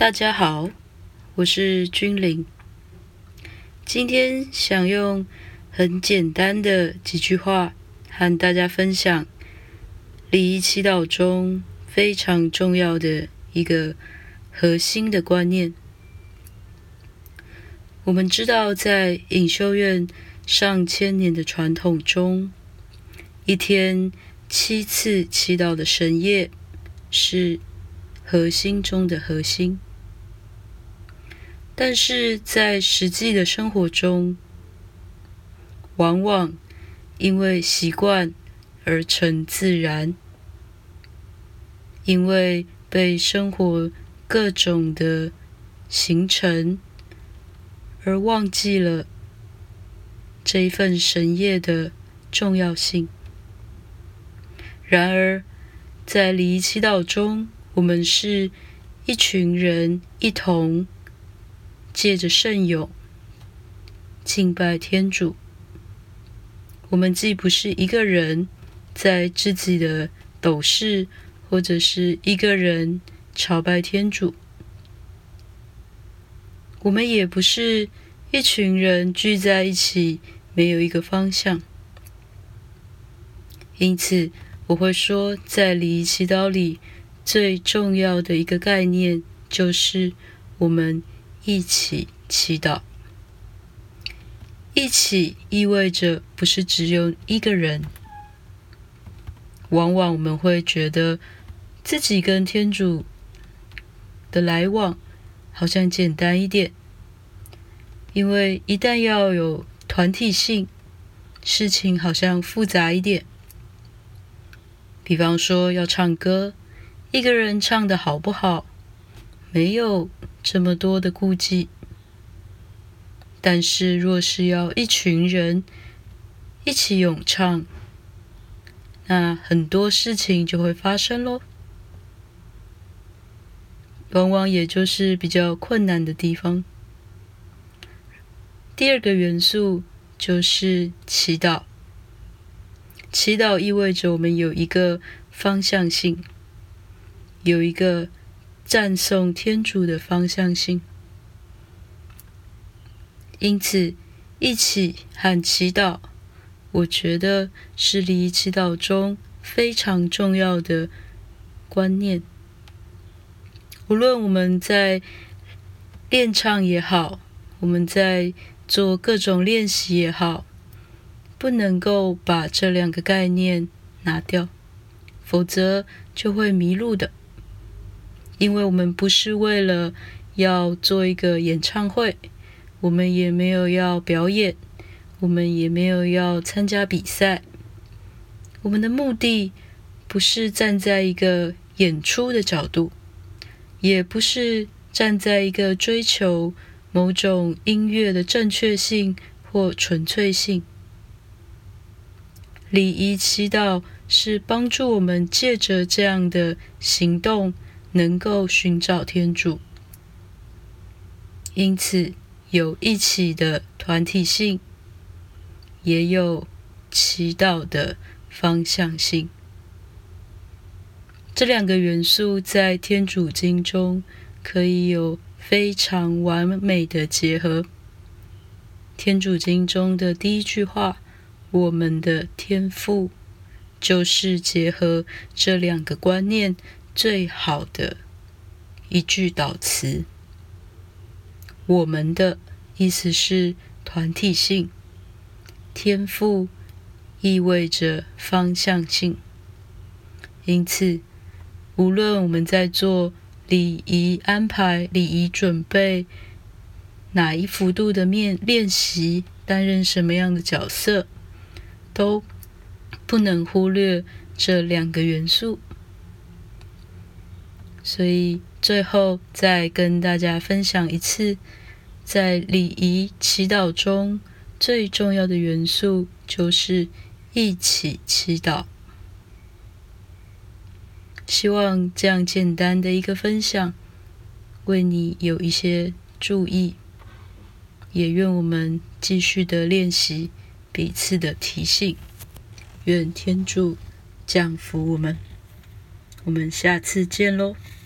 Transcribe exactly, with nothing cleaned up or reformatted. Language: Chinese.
大家好，我是君玲。今天想用很简单的几句话和大家分享礼仪祈祷中非常重要的一个核心的观念。我们知道，在隐修院上千年的传统中，一天七次祈祷的神业是核心中的核心。但是在实际的生活中，往往因为习惯而成自然，因为被生活各种的行程而忘记了这一份神业的重要性。然而，在礼仪祈祷中，我们是一群人一同借着圣咏敬拜天主。我们既不是一个人在自己的斗室，或者是一个人朝拜天主，我们也不是一群人聚在一起没有一个方向。因此我会说，在礼仪祈祷里最重要的一个概念就是我们一起祈祷。一起意味着不是只有一个人。往往我们会觉得自己跟天主的来往好像简单一点，因为一旦要有团体性，事情好像复杂一点。比方说要唱歌，一个人唱得好不好，没有这么多的顾忌。但是若是要一群人一起咏唱，那很多事情就会发生咯。往往也就是比较困难的地方。第二个元素就是祈祷。祈祷意味着我们有一个方向性，有一个赞颂天主的方向性。因此，一起和祈祷，我觉得是礼仪祈祷中非常重要的观念。无论我们在练唱也好，我们在做各种练习也好，不能够把这两个概念拿掉，否则就会迷路的。因为我们不是为了要做一个演唱会，我们也没有要表演，我们也没有要参加比赛。我们的目的不是站在一个演出的角度，也不是站在一个追求某种音乐的正确性或纯粹性。礼仪祈祷是帮助我们借着这样的行动能够寻找天主。因此有一起的团体性，也有祈祷的方向性。这两个元素在天主经中可以有非常完美的结合。天主经中的第一句话，我们的天父，就是结合这两个观念最好的一句祷词。我们的意思是团体性，天父意味着方向性。因此，无论我们在做礼仪安排、礼仪准备，哪一幅度的面练习，担任什么样的角色，都不能忽略这两个元素。所以最后再跟大家分享一次，在礼仪祈祷中最重要的元素就是一起祈祷。希望这样简单的一个分享为你有一些注意，也愿我们继续的练习彼此的提醒。愿天主降福我们，我们下次见咯。